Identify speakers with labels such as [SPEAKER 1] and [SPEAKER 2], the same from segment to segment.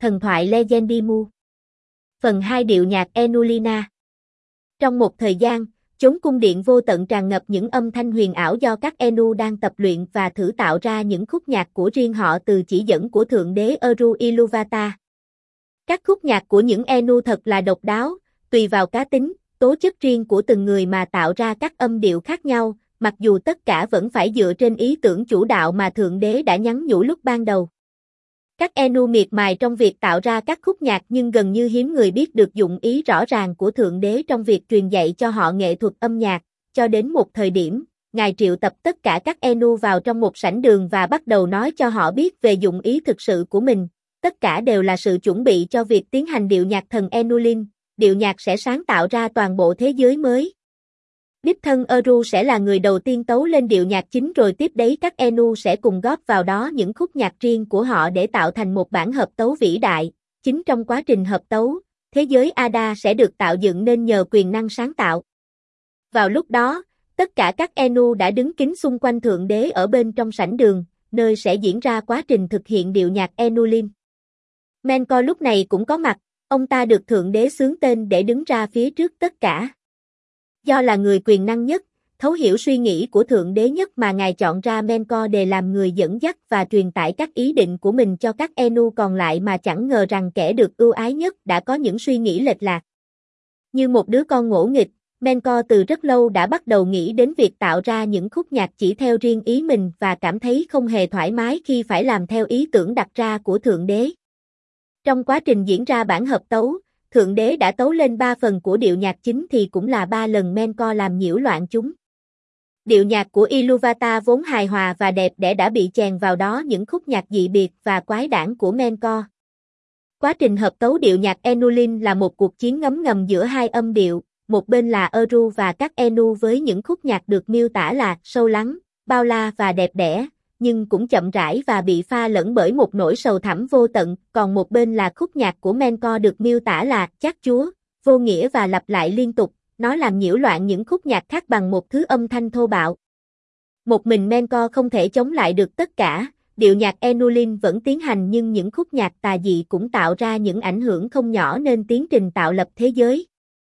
[SPEAKER 1] Thần thoại Legendimu. Phần 2 điệu nhạc Enulina. Trong một thời gian, chốn cung điện vô tận tràn ngập những âm thanh huyền ảo do các Enu đang tập luyện và thử tạo ra những khúc nhạc của riêng họ từ chỉ dẫn của Thượng đế Eru Iluvata. Các khúc nhạc của những Enu thật là độc đáo, tùy vào cá tính, tố chất riêng của từng người mà tạo ra các âm điệu khác nhau, mặc dù tất cả vẫn phải dựa trên ý tưởng chủ đạo mà Thượng đế đã nhắn nhủ lúc ban đầu. Các Enu miệt mài trong việc tạo ra các khúc nhạc nhưng gần như hiếm người biết được dụng ý rõ ràng của Thượng đế trong việc truyền dạy cho họ nghệ thuật âm nhạc, cho đến một thời điểm, Ngài triệu tập tất cả các Enu vào trong một sảnh đường và bắt đầu nói cho họ biết về dụng ý thực sự của mình. Tất cả đều là sự chuẩn bị cho việc tiến hành điệu nhạc thần Enulin, điệu nhạc sẽ sáng tạo ra toàn bộ thế giới mới. Đích thân Eru sẽ là người đầu tiên tấu lên điệu nhạc chính rồi tiếp đấy các Enu sẽ cùng góp vào đó những khúc nhạc riêng của họ để tạo thành một bản hợp tấu vĩ đại. Chính trong quá trình hợp tấu, thế giới Ada sẽ được tạo dựng nên nhờ quyền năng sáng tạo. Vào lúc đó, tất cả các Enu đã đứng kín xung quanh Thượng đế ở bên trong sảnh đường, nơi sẽ diễn ra quá trình thực hiện điệu nhạc Enulin. Menkor lúc này cũng có mặt, ông ta được Thượng đế xướng tên để đứng ra phía trước tất cả. Do là người quyền năng nhất, thấu hiểu suy nghĩ của Thượng đế nhất mà Ngài chọn ra Menkor để làm người dẫn dắt và truyền tải các ý định của mình cho các Enu còn lại mà chẳng ngờ rằng kẻ được ưu ái nhất đã có những suy nghĩ lệch lạc. Như một đứa con ngỗ nghịch, Menkor từ rất lâu đã bắt đầu nghĩ đến việc tạo ra những khúc nhạc chỉ theo riêng ý mình và cảm thấy không hề thoải mái khi phải làm theo ý tưởng đặt ra của Thượng đế. Trong quá trình diễn ra bản hợp tấu, Thượng đế đã tấu lên 3 phần của điệu nhạc chính thì cũng là 3 lần Menkor làm nhiễu loạn chúng. Điệu nhạc của Iluvata vốn hài hòa và đẹp đẽ đã bị chèn vào đó những khúc nhạc dị biệt và quái đản của Menkor. Quá trình hợp tấu điệu nhạc Enulin là một cuộc chiến ngấm ngầm giữa hai âm điệu, một bên là Eru và các Enu với những khúc nhạc được miêu tả là sâu lắng, bao la và đẹp đẽ, nhưng cũng chậm rãi và bị pha lẫn bởi một nỗi sầu thẳm vô tận, còn một bên là khúc nhạc của Menkor được miêu tả là chát chúa, vô nghĩa và lặp lại liên tục, nó làm nhiễu loạn những khúc nhạc khác bằng một thứ âm thanh thô bạo. Một mình Menkor không thể chống lại được tất cả, điệu nhạc Enulin vẫn tiến hành nhưng những khúc nhạc tà dị cũng tạo ra những ảnh hưởng không nhỏ nên tiến trình tạo lập thế giới.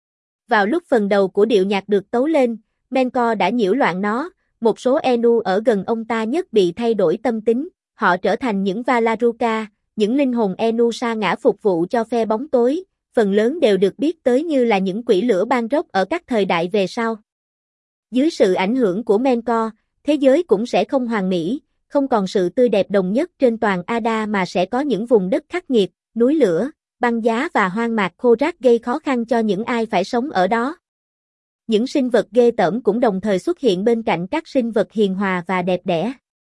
[SPEAKER 1] Vào lúc phần đầu của điệu nhạc được tấu lên, Menkor đã nhiễu loạn nó. Một số Enu ở gần ông ta nhất bị thay đổi tâm tính, họ trở thành những Valaruka, những linh hồn Enu sa ngã phục vụ cho phe bóng tối, phần lớn đều được biết tới như là những quỷ lửa ban rốc ở các thời đại về sau. Dưới sự ảnh hưởng của Menkor, thế giới cũng sẽ không hoàn mỹ, không còn sự tươi đẹp đồng nhất trên toàn Ada mà sẽ có những vùng đất khắc nghiệt, núi lửa, băng giá và hoang mạc khô ráp gây khó khăn cho những ai phải sống ở đó. Những sinh vật ghê tởm cũng đồng thời xuất hiện bên cạnh các sinh vật hiền hòa và đẹp đẽ.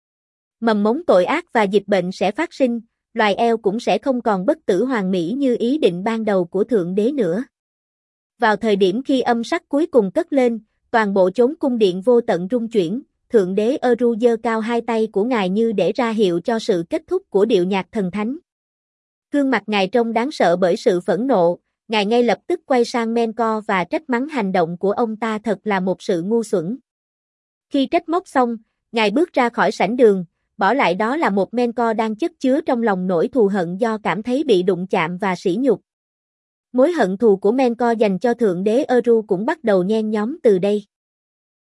[SPEAKER 1] Mầm mống tội ác và dịch bệnh sẽ phát sinh, loài eo cũng sẽ không còn bất tử hoàn mỹ như ý định ban đầu của Thượng đế nữa. Vào thời điểm khi âm sắc cuối cùng cất lên, toàn bộ chốn cung điện vô tận rung chuyển, Thượng đế Eru giơ cao hai tay của Ngài như để ra hiệu cho sự kết thúc của điệu nhạc thần thánh. Gương mặt Ngài trông đáng sợ bởi sự phẫn nộ. Ngài ngay lập tức quay sang Menkor và trách mắng hành động của ông ta thật là một sự ngu xuẩn. Khi trách móc xong, Ngài bước ra khỏi sảnh đường, bỏ lại đó là một Menkor đang chất chứa trong lòng nỗi thù hận do cảm thấy bị đụng chạm và sỉ nhục. Mối hận thù của Menkor dành cho Thượng đế Eru cũng bắt đầu nhen nhóm từ đây.